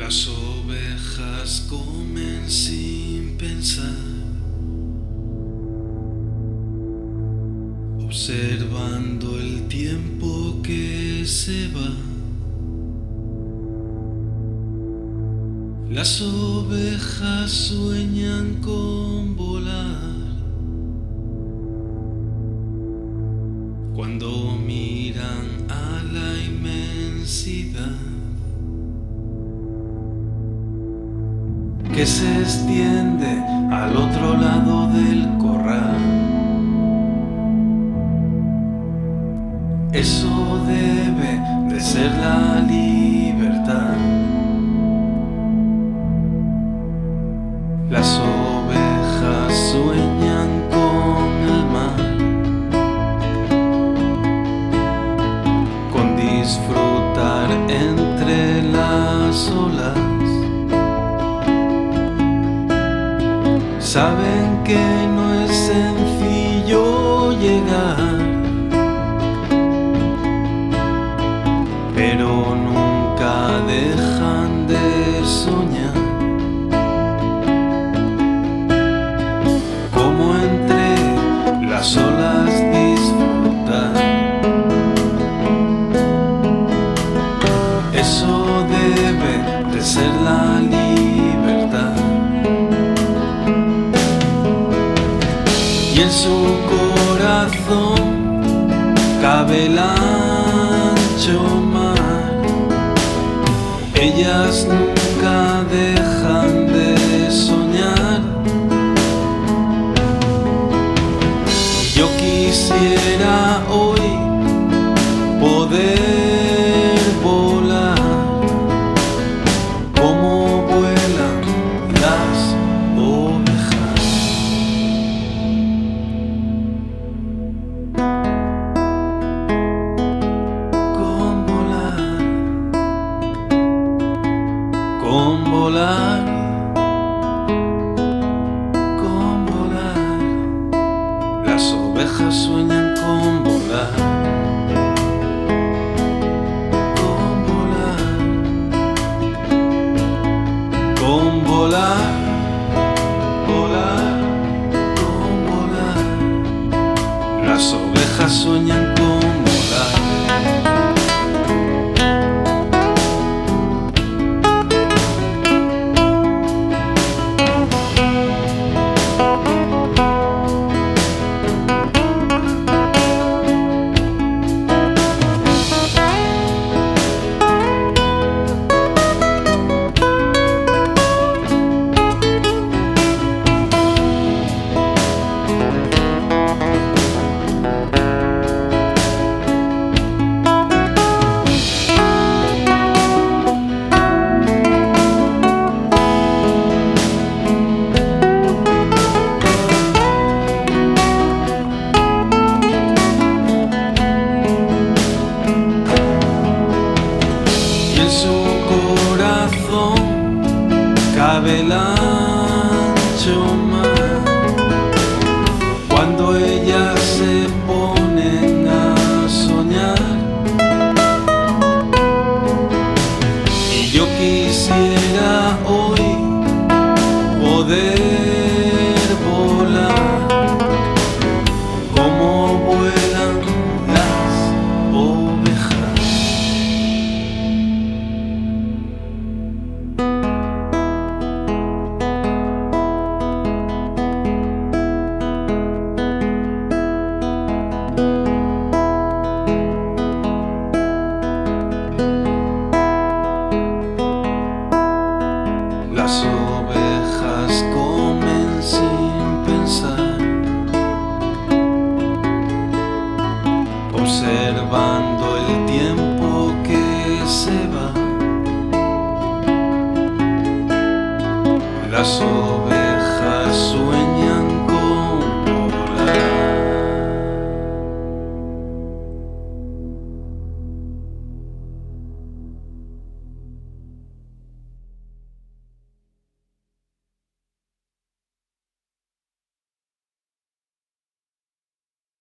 Las ovejas comen sin pensar, observando el tiempo que se va. Las ovejas sueñan con volar cuando miran a la inmensidad que se extiende al otro lado del corral. Eso debe de ser la libertad. Las ovejas sueñan con el mar, con disfrutar entre las olas. Saben que no es sencillo llegar, pero nunca dejan de soñar. Como entre las olas disfrutar, eso debe de ser la libertad. Y en su corazón cabe el ancho mar. Ellas nunca dejan de soñar. Yo quisiera hoy poder volar como vuelan las ovejas. Con volar, con volar, con volar. Las ovejas sueñan con volar, con volar, con volar, volar, con volar. Las ovejas sueñan con volar. Cabe el ancho mar cuando ellas se ponen a soñar. Y yo quisiera hoy poder volar como vuelan las ovejas. Las ovejas comen sin pensar, observando el tiempo que se va. Las